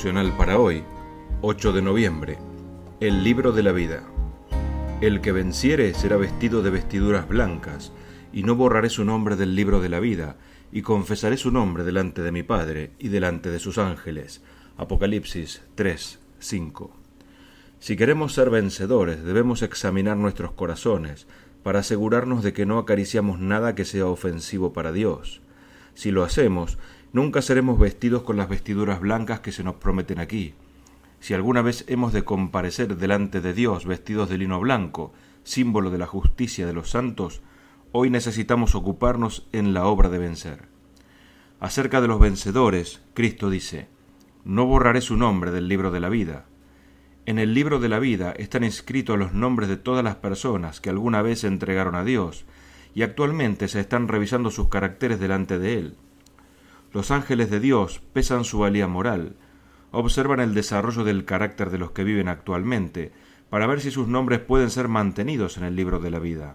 devocional para hoy, 8 de noviembre, el libro de la vida. El que venciere será vestido de vestiduras blancas, y no borraré su nombre del libro de la vida, y confesaré su nombre delante de mi Padre y delante de sus ángeles. Apocalipsis 3, 5. Si queremos ser vencedores, debemos examinar nuestros corazones para asegurarnos de que no acariciamos nada que sea ofensivo para Dios. Si lo hacemos, nunca seremos vestidos con las vestiduras blancas que se nos prometen aquí. Si alguna vez hemos de comparecer delante de Dios vestidos de lino blanco, símbolo de la justicia de los santos, hoy necesitamos ocuparnos en la obra de vencer. Acerca de los vencedores, Cristo dice: «No borraré su nombre del libro de la vida». En el libro de la vida están inscritos los nombres de todas las personas que alguna vez se entregaron a Dios, y actualmente se están revisando sus caracteres delante de Él. Los ángeles de Dios pesan su valía moral, observan el desarrollo del carácter de los que viven actualmente, para ver si sus nombres pueden ser mantenidos en el libro de la vida.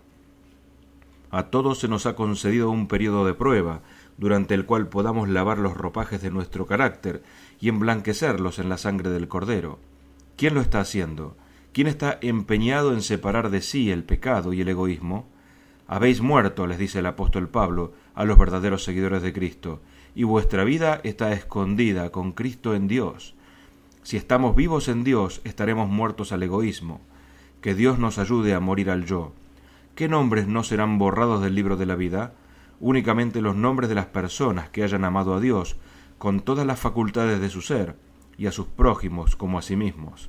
A todos se nos ha concedido un periodo de prueba, durante el cual podamos lavar los ropajes de nuestro carácter y emblanquecerlos en la sangre del Cordero. ¿Quién lo está haciendo? ¿Quién está empeñado en separar de sí el pecado y el egoísmo? Habéis muerto, les dice el apóstol Pablo, a los verdaderos seguidores de Cristo, y vuestra vida está escondida con Cristo en Dios. Si estamos vivos en Dios, estaremos muertos al egoísmo. Que Dios nos ayude a morir al yo. ¿Qué nombres no serán borrados del libro de la vida? Únicamente los nombres de las personas que hayan amado a Dios con todas las facultades de su ser, y a sus prójimos como a sí mismos.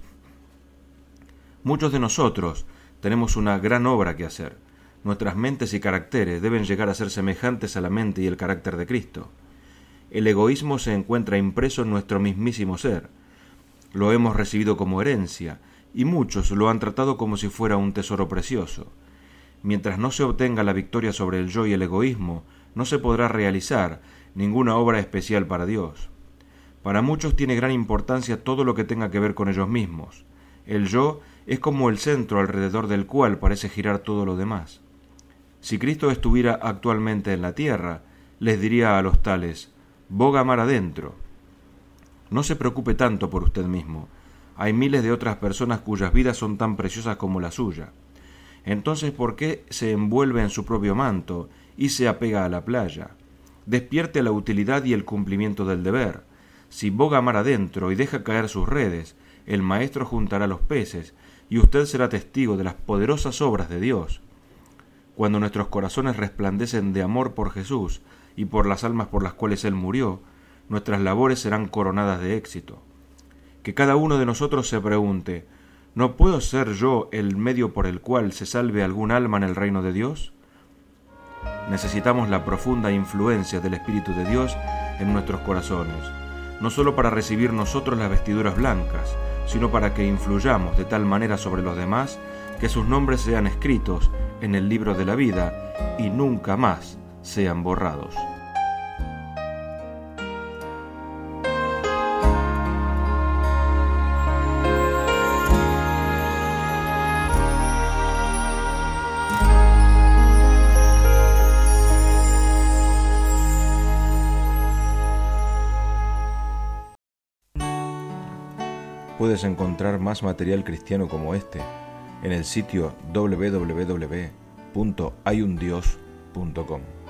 Muchos de nosotros tenemos una gran obra que hacer. Nuestras mentes y caracteres deben llegar a ser semejantes a la mente y el carácter de Cristo. El egoísmo se encuentra impreso en nuestro mismísimo ser. Lo hemos recibido como herencia, y muchos lo han tratado como si fuera un tesoro precioso. Mientras no se obtenga la victoria sobre el yo y el egoísmo, no se podrá realizar ninguna obra especial para Dios. Para muchos tiene gran importancia todo lo que tenga que ver con ellos mismos. El yo es como el centro alrededor del cual parece girar todo lo demás. Si Cristo estuviera actualmente en la tierra, les diría a los tales: «Boga mar adentro». No se preocupe tanto por usted mismo. Hay miles de otras personas cuyas vidas son tan preciosas como la suya. Entonces, ¿por qué se envuelve en su propio manto y se apega a la playa? Despierte la utilidad y el cumplimiento del deber. Si boga mar adentro y deja caer sus redes, el Maestro juntará los peces, y usted será testigo de las poderosas obras de Dios. Cuando nuestros corazones resplandecen de amor por Jesús y por las almas por las cuales Él murió, nuestras labores serán coronadas de éxito. Que cada uno de nosotros se pregunte: ¿no puedo ser yo el medio por el cual se salve algún alma en el reino de Dios? Necesitamos la profunda influencia del Espíritu de Dios en nuestros corazones, no solo para recibir nosotros las vestiduras blancas, sino para que influyamos de tal manera sobre los demás que sus nombres sean escritos en el libro de la vida y nunca más sean borrados. Puedes encontrar más material cristiano como este en el sitio www.hayundios.com.